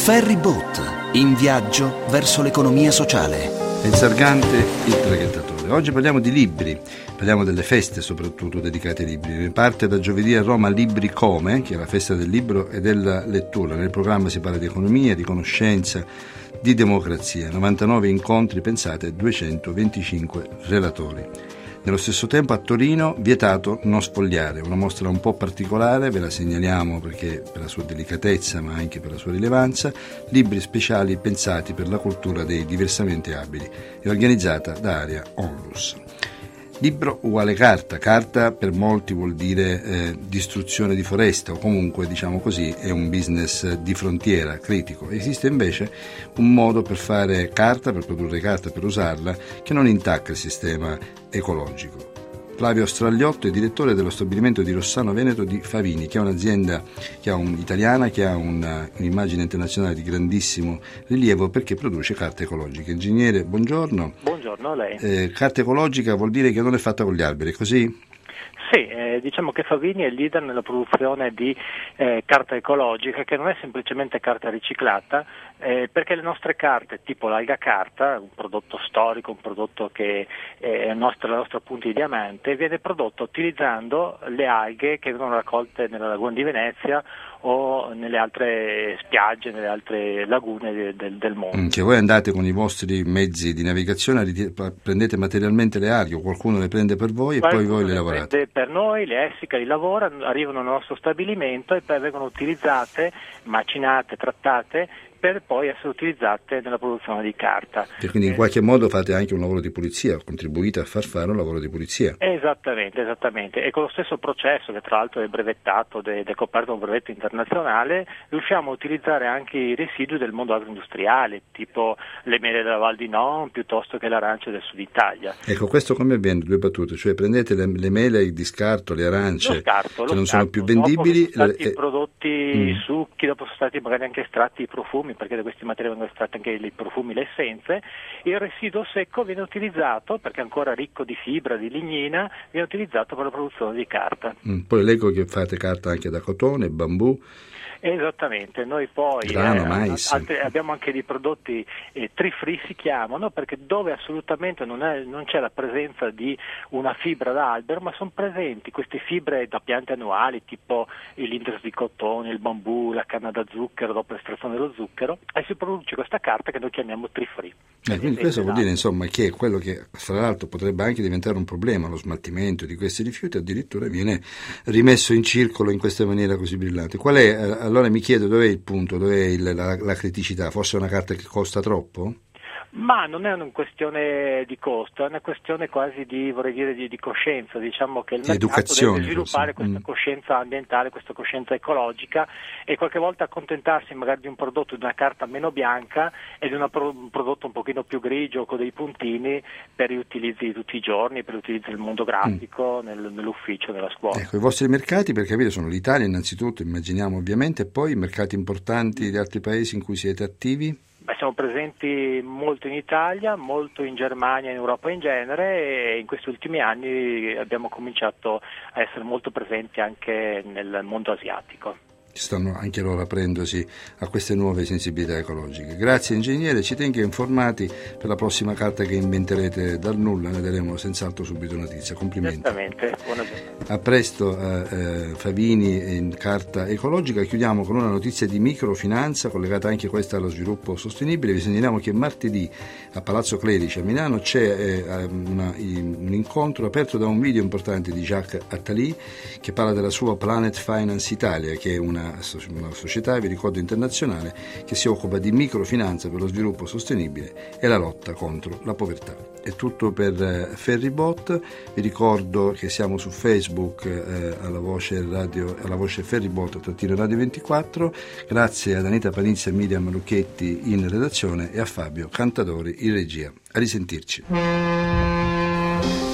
Ferryboat, in viaggio verso l'economia sociale. Enzargante, il traghettatore. Oggi parliamo di libri, parliamo delle feste soprattutto dedicate ai libri. Parte da giovedì a Roma Libri Come, che è la festa del libro e della lettura. Nel programma si parla di economia, di conoscenza, di democrazia. 99 incontri, pensate, 225 relatori. Nello stesso tempo a Torino vietato non sfogliare, una mostra un po' particolare, ve la segnaliamo perché per la sua delicatezza ma anche per la sua rilevanza, libri speciali pensati per la cultura dei diversamente abili, è organizzata da Area Onlus. Libro uguale carta, carta per molti vuol dire distruzione di foresta o comunque, diciamo così, è un business di frontiera, critico. Esiste invece un modo per fare carta, per produrre carta, per usarla, che non intacca il sistema ecologico. Flavio Stragliotto è direttore dello stabilimento di Rossano Veneto di Favini, che è un'azienda italiana che ha un'immagine internazionale di grandissimo rilievo perché produce carta ecologica. Ingegnere, buongiorno. Buongiorno a lei. Carta ecologica vuol dire che non è fatta con gli alberi, è così? Sì, diciamo che Favini è il leader nella produzione di carta ecologica, che non è semplicemente carta riciclata, perché le nostre carte, tipo l'alga carta, un prodotto storico, un prodotto che è la nostra punta di diamante, viene prodotto utilizzando le alghe che vengono raccolte nella laguna di Venezia o nelle altre spiagge, nelle altre lagune del mondo. Cioè voi andate con i vostri mezzi di navigazione, prendete materialmente le alghe o qualcuno le prende per voi e poi voi le lavorate? Prende per noi, le essica, li lavora, arrivano al nostro stabilimento e poi vengono utilizzate, macinate, trattate per poi essere utilizzate nella produzione di carta. E quindi in qualche modo fate anche un lavoro di pulizia, contribuite a far fare un lavoro di pulizia. Esattamente. E con lo stesso processo, che tra l'altro è brevettato, è coperto da un brevetto internazionale, riusciamo a utilizzare anche i residui del mondo agroindustriale, tipo le mele della Val di Non, piuttosto che l'arancia del Sud Italia. Ecco, questo come avviene? Due battute, cioè prendete le mele, il discarto, le arance che non sono più vendibili. Dopo sono stati prodotti succhi, dopo sono stati magari anche estratti i profumi, perché da questi materiali vengono estratti anche i profumi, le essenze. Il residuo secco viene utilizzato, perché è ancora ricco di fibra, di lignina, viene utilizzato per la produzione di carta. Poi leggo che fate carta anche da cotone, bambù. Esattamente, noi poi grano, mais. Abbiamo anche dei prodotti tree-free si chiamano, perché dove assolutamente non c'è la presenza di una fibra d'albero, ma sono presenti queste fibre da piante annuali, tipo l'indres di cotone, il bambù, la canna da zucchero dopo l'estrazione dello zucchero, e si produce questa carta che noi chiamiamo tree-free. Quindi questo vuol dire insomma che quello che fra l'altro potrebbe anche diventare un problema, lo smaltimento di questi rifiuti, addirittura viene rimesso in circolo in questa maniera così brillante. Qual è? Allora mi chiedo dov'è il punto, dov'è la criticità? Forse è una carta che costa troppo? Ma non è una questione di costo, è una questione quasi di coscienza, diciamo che il mercato deve sviluppare questa coscienza ambientale, questa coscienza ecologica, e qualche volta accontentarsi magari di un prodotto, di una carta meno bianca e di un prodotto un pochino più grigio con dei puntini per gli utilizzi di tutti i giorni, per l'utilizzo del mondo grafico, nell'ufficio, nella scuola. Ecco, i vostri mercati, per capire, sono l'Italia innanzitutto, immaginiamo ovviamente, e poi i mercati importanti di altri paesi in cui siete attivi? Siamo presenti molto in Italia, molto in Germania e in Europa in genere, e in questi ultimi anni abbiamo cominciato a essere molto presenti anche nel mondo asiatico. Stanno anche loro aprendosi a queste nuove sensibilità ecologiche. Grazie ingegnere, ci tenga informati per la prossima carta che inventerete dal nulla, ne daremo senz'altro subito notizia. Complimenti. Certamente, buona giornata. A presto Favini in carta ecologica. Chiudiamo con una notizia di microfinanza collegata anche questa allo sviluppo sostenibile. Vi segnaliamo che martedì a Palazzo Clerici a Milano c'è un incontro aperto da un video importante di Jacques Attali che parla della sua Planet Finance Italia, che è una società, vi ricordo, internazionale che si occupa di microfinanza per lo sviluppo sostenibile e la lotta contro la povertà. È tutto per Ferryboat, vi ricordo che siamo su Facebook alla voce Ferryboat-Radio 24, grazie ad Anita Panizza e Miriam Lucchetti in redazione e a Fabio Cantadori in regia. A risentirci.